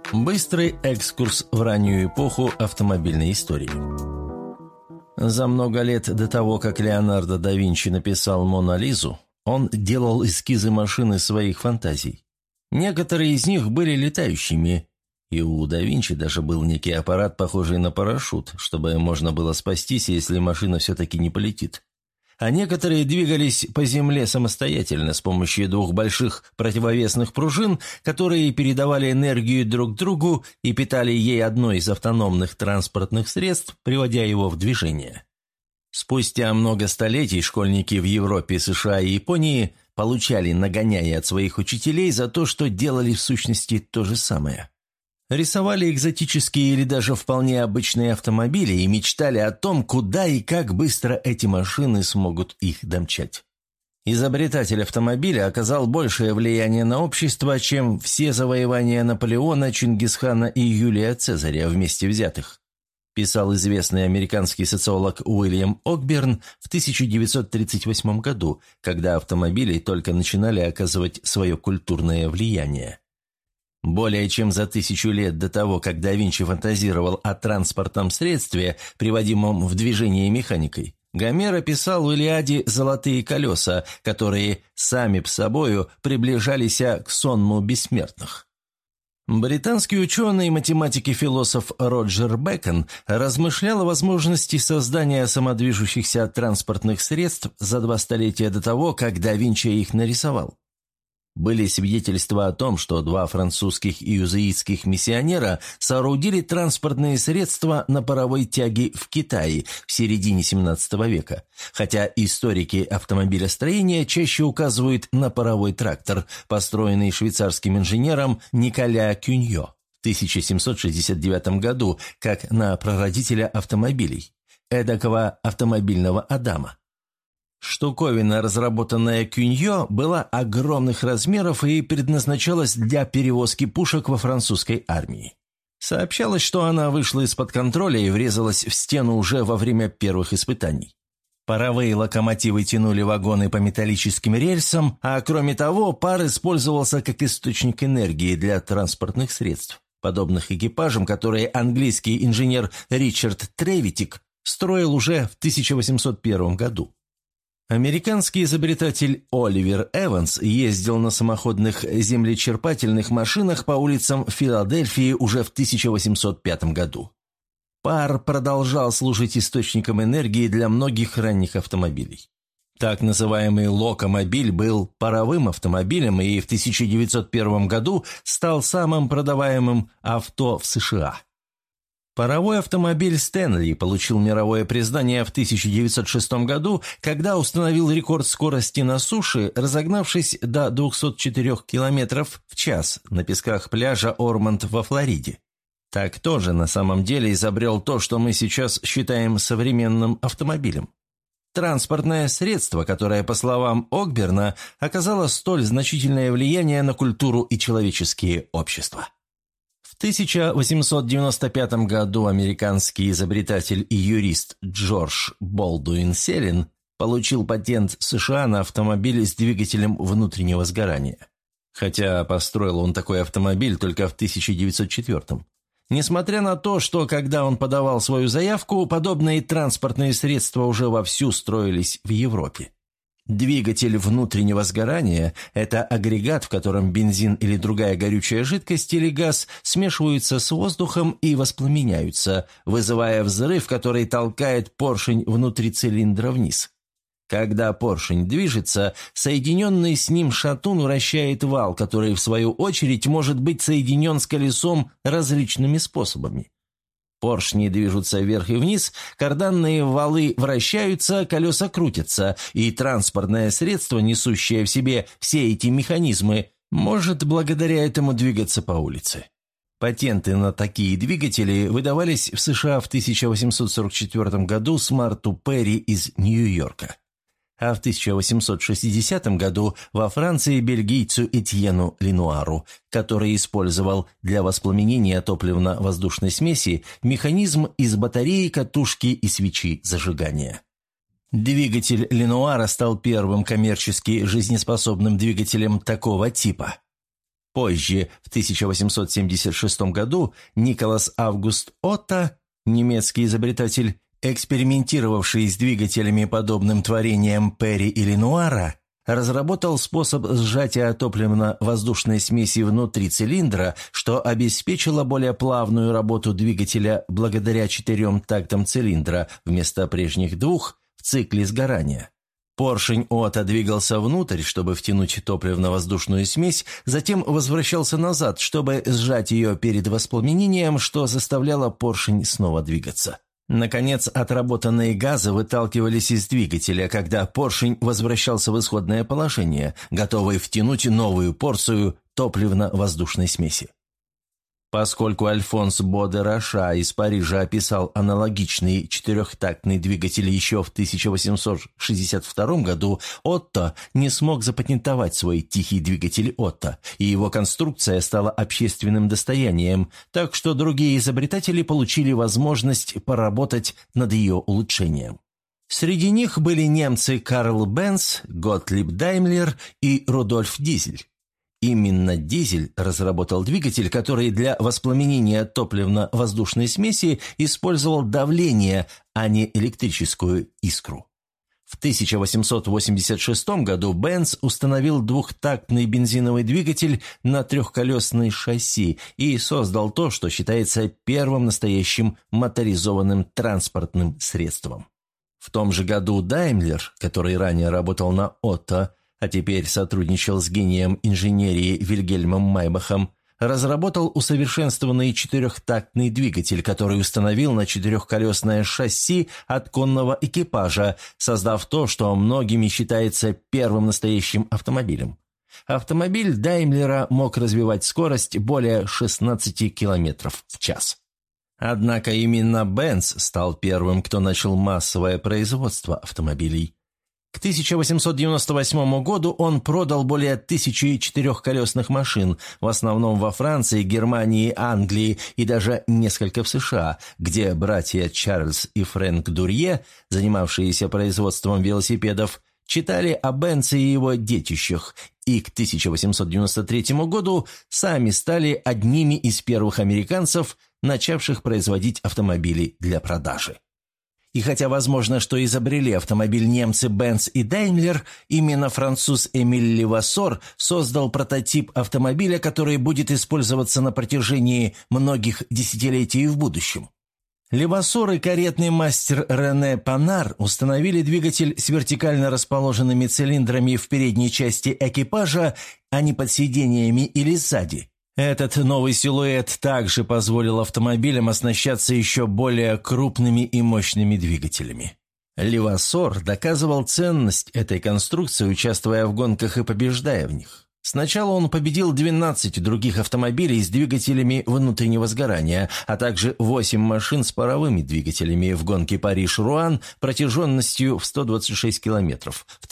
Быстрый экскурс в раннюю эпоху автомобильной истории. За много лет до того, как Леонардо да Винчи написал «Мона Лизу», он делал эскизы машины своих фантазий. Некоторые из них были летающими, и у да Винчи даже был некий аппарат, похожий на парашют, чтобы можно было спастись, если машина все-таки не полетит. А некоторые двигались по земле самостоятельно с помощью двух больших противовесных пружин, которые передавали энергию друг другу и питали ей одно из автономных транспортных средств, приводя его в движение. Спустя много столетий школьники в Европе, США и Японии получали нагоняя от своих учителей за то, что делали в сущности то же самое. Рисовали экзотические или даже вполне обычные автомобили и мечтали о том, куда и как быстро эти машины смогут их домчать. Изобретатель автомобиля оказал большее влияние на общество, чем все завоевания Наполеона, Чингисхана и Юлия Цезаря вместе взятых, писал известный американский социолог Уильям Окберн в 1938 году, когда автомобили только начинали оказывать свое культурное влияние. Более чем за 1000 лет до того, как да Винчи фантазировал о транспортном средстве, приводимом в движение механикой, Гомер описал в «Илиаде» золотые колеса, которые сами по собою приближались к сонму бессмертных. Британский ученый, математик и философ Роджер Бэкон размышлял о возможности создания самодвижущихся транспортных средств за 2 столетия до того, как да Винчи их нарисовал. Были свидетельства о том, что 2 французских и иезуитских миссионера соорудили транспортные средства на паровой тяге в Китае в середине XVII века, хотя историки автомобилестроения чаще указывают на паровой трактор, построенный швейцарским инженером Николя Кюньо в 1769 году, как на прародителя автомобилей, эдакого автомобильного Адама. Штуковина, разработанная Кюньо, была огромных размеров и предназначалась для перевозки пушек во французской армии. Сообщалось, что она вышла из-под контроля и врезалась в стену уже во время первых испытаний. Паровые локомотивы тянули вагоны по металлическим рельсам, а кроме того, пар использовался как источник энергии для транспортных средств, подобных экипажам, которые английский инженер Ричард Тревитик строил уже в 1801 году. Американский изобретатель Оливер Эванс ездил на самоходных землечерпательных машинах по улицам Филадельфии уже в 1805 году. Пар продолжал служить источником энергии для многих ранних автомобилей. Так называемый локомобиль был паровым автомобилем и в 1901 году стал самым продаваемым авто в США. Паровой автомобиль Стэнли получил мировое признание в 1906 году, когда установил рекорд скорости на суше, разогнавшись до 204 км в час на песках пляжа Ормонд во Флориде. Так тоже на самом деле изобрел то, что мы сейчас считаем современным автомобилем. Транспортное средство, которое, по словам Окберна, оказало столь значительное влияние на культуру и человеческие общества. В 1895 году американский изобретатель и юрист Джордж Болдуин Селлин получил патент США на автомобиль с двигателем внутреннего сгорания. Хотя построил он такой автомобиль только в 1904. Несмотря на то, что когда он подавал свою заявку, подобные транспортные средства уже вовсю строились в Европе. Двигатель внутреннего сгорания – это агрегат, в котором бензин или другая горючая жидкость или газ смешиваются с воздухом и воспламеняются, вызывая взрыв, который толкает поршень внутри цилиндра вниз. Когда поршень движется, соединенный с ним шатун вращает вал, который, в свою очередь, может быть соединен с колесом различными способами. Поршни движутся вверх и вниз, карданные валы вращаются, колеса крутятся, и транспортное средство, несущее в себе все эти механизмы, может благодаря этому двигаться по улице. Патенты на такие двигатели выдавались в США в 1844 году Смарту Перри из Нью-Йорка, а в 1860 году во Франции бельгийцу Этьену Ленуару, который использовал для воспламенения топливно-воздушной смеси механизм из батареи, катушки и свечи зажигания. Двигатель Ленуара стал первым коммерчески жизнеспособным двигателем такого типа. Позже, в 1876 году, Николас Август Отто, немецкий изобретатель, экспериментировавший с двигателями, подобным творениям Перри и Ленуара, разработал способ сжатия топливно-воздушной смеси внутри цилиндра, что обеспечило более плавную работу двигателя благодаря 4 тактам цилиндра вместо прежних 2 в цикле сгорания. Поршень Отто двигался внутрь, чтобы втянуть топливно-воздушную смесь, затем возвращался назад, чтобы сжать ее перед воспламенением, что заставляло поршень снова двигаться. Наконец, отработанные газы выталкивались из двигателя, когда поршень возвращался в исходное положение, готовый втянуть новую порцию топливно-воздушной смеси. Поскольку Альфонс Бодераша из Парижа описал аналогичный 4-тактный двигатель еще в 1862 году, Отто не смог запатентовать свой тихий двигатель Отто, и его конструкция стала общественным достоянием, так что другие изобретатели получили возможность поработать над ее улучшением. Среди них были немцы Карл Бенц, Готлиб Даймлер и Рудольф Дизель. Именно Дизель разработал двигатель, который для воспламенения топливно-воздушной смеси использовал давление, а не электрическую искру. В 1886 году Бенц установил 2-тактный бензиновый двигатель на 3-колесной шасси и создал то, что считается первым настоящим моторизованным транспортным средством. В том же году Даймлер, который ранее работал на Отто, а теперь сотрудничал с гением инженерии Вильгельмом Майбахом, разработал усовершенствованный 4-тактный двигатель, который установил на 4-колесное шасси от конного экипажа, создав то, что многими считается первым настоящим автомобилем. Автомобиль Даймлера мог развивать скорость более 16 км в час. Однако именно Бенц стал первым, кто начал массовое производство автомобилей. К 1898 году он продал более 1000 4-колесных машин, в основном во Франции, Германии, Англии и даже несколько в США, где братья Чарльз и Фрэнк Дурье, занимавшиеся производством велосипедов, читали о Бенце и его детищах, и к 1893 году сами стали одними из первых американцев, начавших производить автомобили для продажи. И хотя возможно, что изобрели автомобиль немцы Бенц и Даймлер, именно француз Эмиль Левассор создал прототип автомобиля, который будет использоваться на протяжении многих десятилетий в будущем. Левассор и каретный мастер Рене Панар установили двигатель с вертикально расположенными цилиндрами в передней части экипажа, а не под сидениями или сзади. Этот новый силуэт также позволил автомобилям оснащаться еще более крупными и мощными двигателями. Левассор доказывал ценность этой конструкции, участвуя в гонках и побеждая в них. Сначала он победил 12 других автомобилей с двигателями внутреннего сгорания, а также 8 машин с паровыми двигателями в гонке Париж-Руан протяженностью в 126 километров в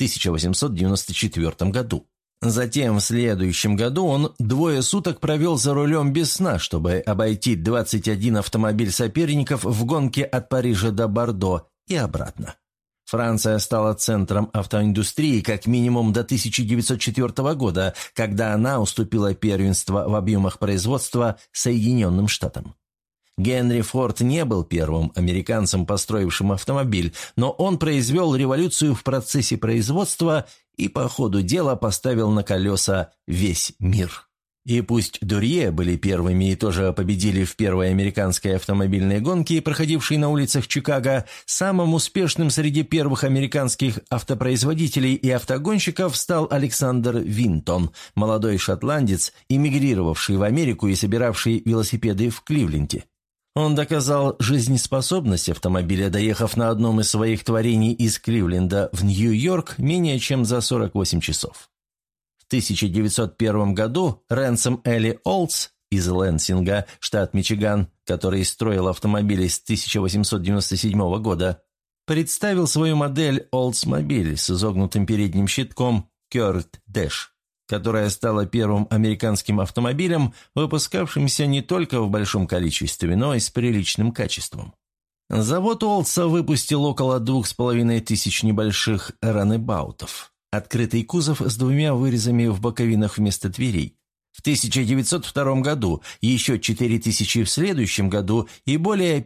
1894 году. Затем в следующем году он 2 суток провел за рулем без сна, чтобы обойти 21 автомобиль соперников в гонке от Парижа до Бордо и обратно. Франция стала центром автоиндустрии как минимум до 1904 года, когда она уступила первенство в объемах производства Соединенным Штатам. Генри Форд не был первым американцем, построившим автомобиль, но он произвел революцию в процессе производства и по ходу дела поставил на колеса весь мир. И пусть Дурье были первыми и тоже победили в первой американской автомобильной гонке, проходившей на улицах Чикаго, самым успешным среди первых американских автопроизводителей и автогонщиков стал Александр Винтон, молодой шотландец, эмигрировавший в Америку и собиравший велосипеды в Кливленде. Он доказал жизнеспособность автомобиля, доехав на одном из своих творений из Кливленда в Нью-Йорк менее чем за 48 часов. В 1901 году Рэнсом Элли Олдс из Лэнсинга, штат Мичиган, который строил автомобили с 1897 года, представил свою модель Oldsmobile с изогнутым передним щитком Curved Dash, которая стала первым американским автомобилем, выпускавшимся не только в большом количестве, но и с приличным качеством. Завод Олдса выпустил около 2500 небольших ранэбаутов, открытый кузов с 2 вырезами в боковинах вместо дверей, в 1902 году, еще 4000 в следующем году и более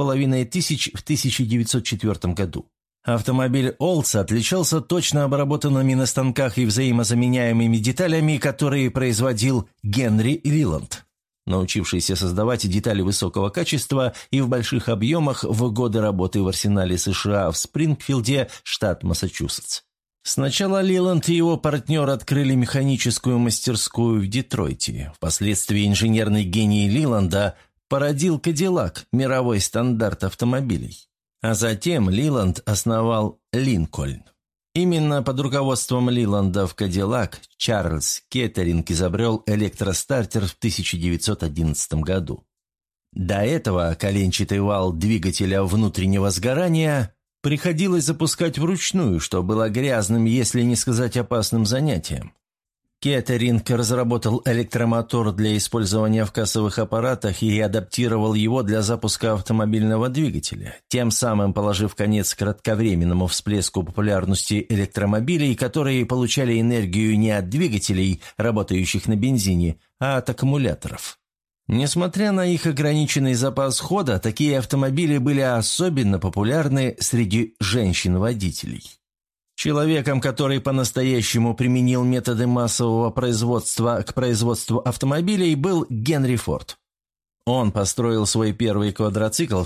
5500 в 1904 году. Автомобиль Олдс отличался точно обработанными на станках и взаимозаменяемыми деталями, которые производил Генри Лиланд, научившийся создавать детали высокого качества и в больших объемах в годы работы в арсенале США в Спрингфилде, штат Массачусетс. Сначала Лиланд и его партнер открыли механическую мастерскую в Детройте. Впоследствии инженерный гений Лиланда породил Кадиллак, мировой стандарт автомобилей. А затем Лиланд основал Линкольн. Именно под руководством Лиланда в Кадиллак Чарльз Кеттеринг изобрел электростартер в 1911 году. До этого коленчатый вал двигателя внутреннего сгорания приходилось запускать вручную, что было грязным, если не сказать опасным занятием. Кеттеринг разработал электромотор для использования в кассовых аппаратах и адаптировал его для запуска автомобильного двигателя, тем самым положив конец кратковременному всплеску популярности электромобилей, которые получали энергию не от двигателей, работающих на бензине, а от аккумуляторов. Несмотря на их ограниченный запас хода, такие автомобили были особенно популярны среди женщин-водителей. Человеком, который по-настоящему применил методы массового производства к производству автомобилей, был Генри Форд. Он построил свой первый квадроцикл в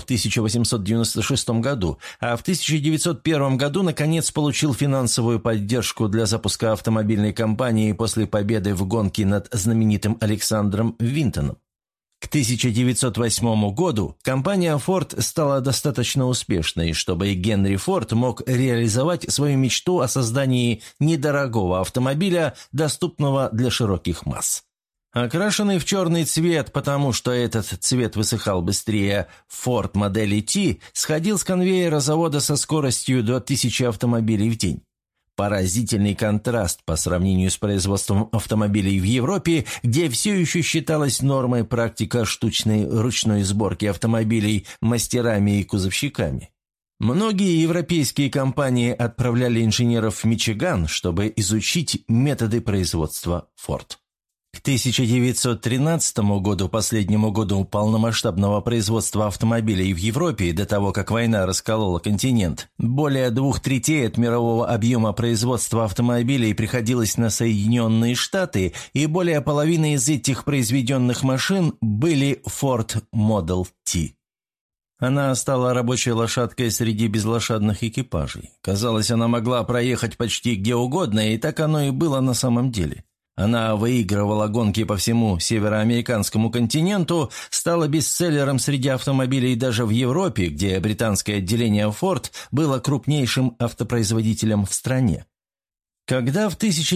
1896 году, а в 1901 году наконец получил финансовую поддержку для запуска автомобильной компании после победы в гонке над знаменитым Александром Винтоном. К 1908 году компания Ford стала достаточно успешной, чтобы Генри Форд мог реализовать свою мечту о создании недорогого автомобиля, доступного для широких масс. Окрашенный в черный цвет, потому что этот цвет высыхал быстрее, Ford модели T сходил с конвейера завода со скоростью до 1000 автомобилей в день. Поразительный контраст по сравнению с производством автомобилей в Европе, где все еще считалась нормой практика штучной ручной сборки автомобилей мастерами и кузовщиками. Многие европейские компании отправляли инженеров в Мичиган, чтобы изучить методы производства Ford. К 1913 году, последнему году полномасштабного производства автомобилей в Европе, до того, как война расколола континент, более 2/3 от мирового объема производства автомобилей приходилось на Соединенные Штаты, и более половины из этих произведенных машин были Ford Model T. Она стала рабочей лошадкой среди безлошадных экипажей. Казалось, она могла проехать почти где угодно, и так оно и было на самом деле. Она выигрывала гонки по всему североамериканскому континенту, стала бестселлером среди автомобилей даже в Европе, где британское отделение Ford было крупнейшим автопроизводителем в стране. Когда в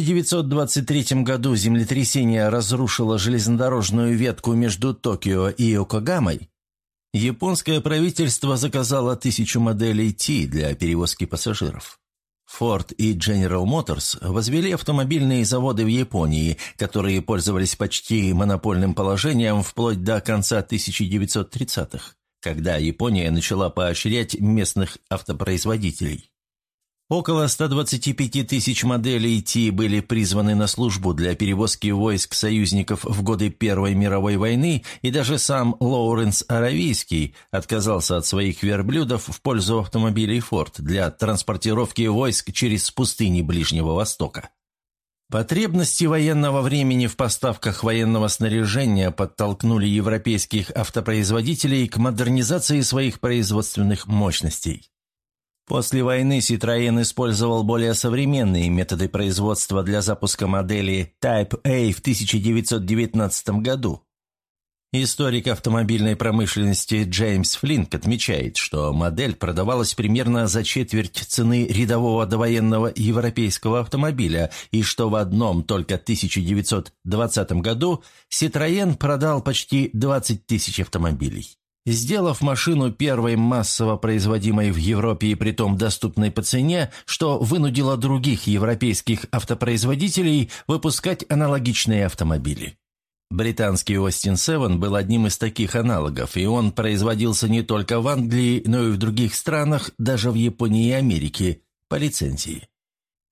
1923 году землетрясение разрушило железнодорожную ветку между Токио и Йокогамой, японское правительство заказало 1000 моделей T для перевозки пассажиров. Ford и General Motors возвели автомобильные заводы в Японии, которые пользовались почти монопольным положением вплоть до конца 1930-х, когда Япония начала поощрять местных автопроизводителей. Около 125 тысяч моделей T были призваны на службу для перевозки войск союзников в годы Первой мировой войны, и даже сам Лоуренс Аравийский отказался от своих верблюдов в пользу автомобилей Ford для транспортировки войск через пустыни Ближнего Востока. Потребности военного времени в поставках военного снаряжения подтолкнули европейских автопроизводителей к модернизации своих производственных мощностей. После войны Citroën использовал более современные методы производства для запуска модели Type A в 1919 году. Историк автомобильной промышленности Джеймс Флинк отмечает, что модель продавалась примерно за четверть цены рядового довоенного европейского автомобиля, и что в одном только 1920 году Citroën продал почти 20 тысяч автомобилей. Сделав машину первой массово производимой в Европе и притом доступной по цене, что вынудило других европейских автопроизводителей выпускать аналогичные автомобили. Британский Austin 7 был одним из таких аналогов, и он производился не только в Англии, но и в других странах, даже в Японии и Америке, по лицензии.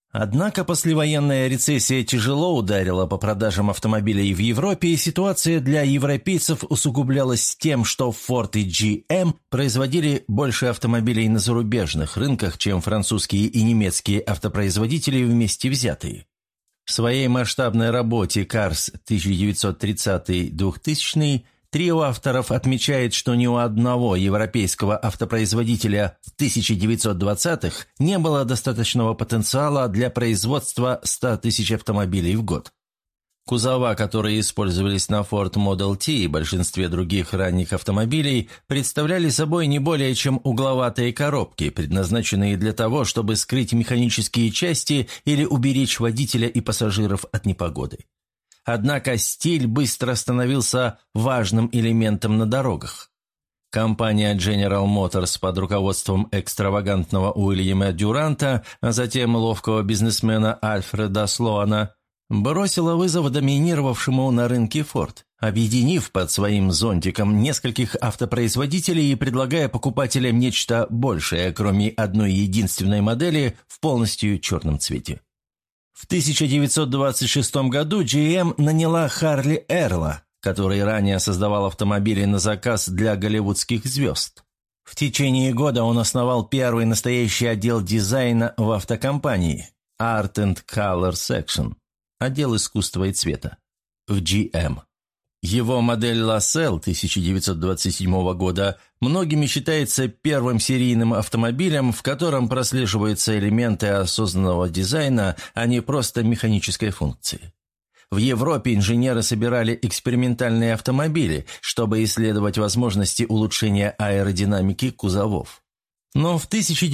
Однако послевоенная рецессия тяжело ударила по продажам автомобилей в Европе, и ситуация для европейцев усугублялась тем, что Ford и GM производили больше автомобилей на зарубежных рынках, чем французские и немецкие автопроизводители вместе взятые. В своей масштабной работе «Cars 1930-2000» трио авторов отмечает, что ни у одного европейского автопроизводителя в 1920-х не было достаточного потенциала для производства 100 тысяч автомобилей в год. Кузова, которые использовались на Ford Model T и большинстве других ранних автомобилей, представляли собой не более чем угловатые коробки, предназначенные для того, чтобы скрыть механические части или уберечь водителя и пассажиров от непогоды. Однако стиль быстро становился важным элементом на дорогах. Компания General Motors под руководством экстравагантного Уильяма Дюранта, а затем ловкого бизнесмена Альфреда Слоана, бросила вызов доминировавшему на рынке Ford, объединив под своим зонтиком нескольких автопроизводителей и предлагая покупателям нечто большее, кроме одной единственной модели в полностью черном цвете. В 1926 году GM наняла Харли Эрла, который ранее создавал автомобили на заказ для голливудских звезд. В течение года он основал первый настоящий отдел дизайна в автокомпании Art and Color Section, отдел искусства и цвета, в GM. Его модель LaSalle 1927 года многими считается первым серийным автомобилем, в котором прослеживаются элементы осознанного дизайна, а не просто механической функции. В Европе инженеры собирали экспериментальные автомобили, чтобы исследовать возможности улучшения аэродинамики кузовов. Но в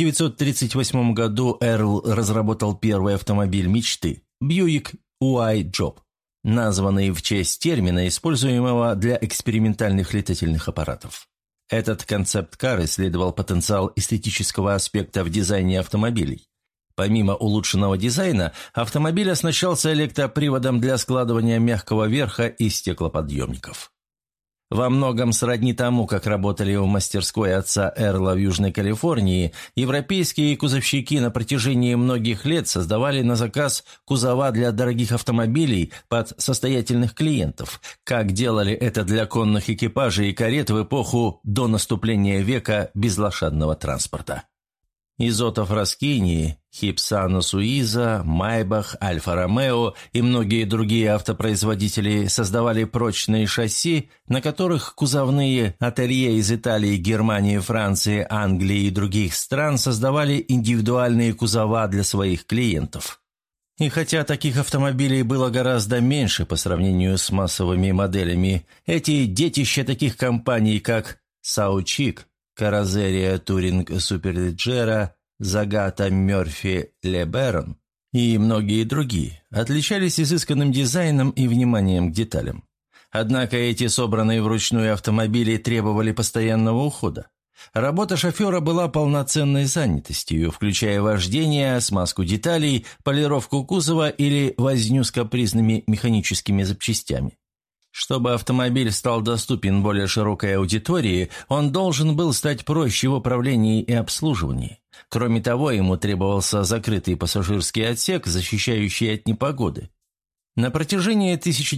1938 году Эрл разработал первый автомобиль мечты – Buick Y-Job, названный в честь термина, используемого для экспериментальных летательных аппаратов. Этот концепт-кар исследовал потенциал эстетического аспекта в дизайне автомобилей. Помимо улучшенного дизайна, автомобиль оснащался электроприводом для складывания мягкого верха и стеклоподъемников. Во многом сродни тому, как работали в мастерской отца Эрла в Южной Калифорнии, европейские кузовщики на протяжении многих лет создавали на заказ кузова для дорогих автомобилей под состоятельных клиентов, как делали это для конных экипажей и карет в эпоху до наступления века безлошадного транспорта. Изотов Раскини, Хипсано Суиза, Майбах, Альфа-Ромео и многие другие автопроизводители создавали прочные шасси, на которых кузовные ателье из Италии, Германии, Франции, Англии и других стран создавали индивидуальные кузова для своих клиентов. И хотя таких автомобилей было гораздо меньше по сравнению с массовыми моделями, эти детища таких компаний, как Саучик, Каррозерия Туринг Суперледжера, Загата Мёрфи Леберон и многие другие отличались изысканным дизайном и вниманием к деталям. Однако эти собранные вручную автомобили требовали постоянного ухода. Работа шофера была полноценной занятостью, включая вождение, смазку деталей, полировку кузова или возню с капризными механическими запчастями. Чтобы автомобиль стал доступен более широкой аудитории, он должен был стать проще в управлении и обслуживании. Кроме того, ему требовался закрытый пассажирский отсек, защищающий от непогоды. На протяжении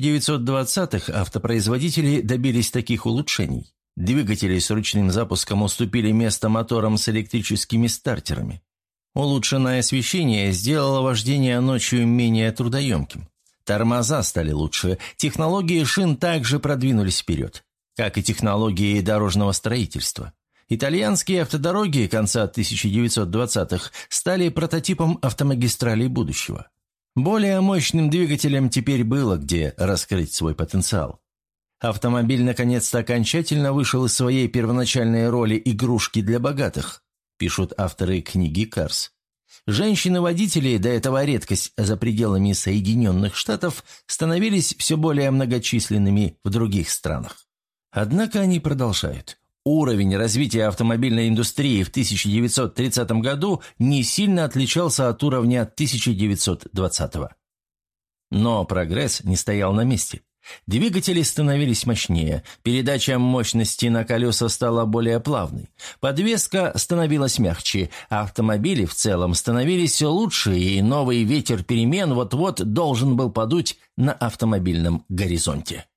1920-х автопроизводители добились таких улучшений. Двигатели с ручным запуском уступили место моторам с электрическими стартерами. Улучшенное освещение сделало вождение ночью менее трудоемким. Тормоза стали лучше, технологии шин также продвинулись вперед, как и технологии дорожного строительства. Итальянские автодороги конца 1920-х стали прототипом автомагистралей будущего. Более мощным двигателям теперь было где раскрыть свой потенциал. Автомобиль наконец-то окончательно вышел из своей первоначальной роли игрушки для богатых, пишут авторы книги «Карс». Женщины-водители, до этого редкость за пределами Соединенных Штатов, становились все более многочисленными в других странах. Однако они продолжают. Уровень развития автомобильной индустрии в 1930 году не сильно отличался от уровня 1920-го. Но прогресс не стоял на месте. Двигатели становились мощнее, передача мощности на колеса стала более плавной, подвеска становилась мягче, а автомобили в целом становились лучше, и новый ветер перемен вот-вот должен был подуть на автомобильном горизонте.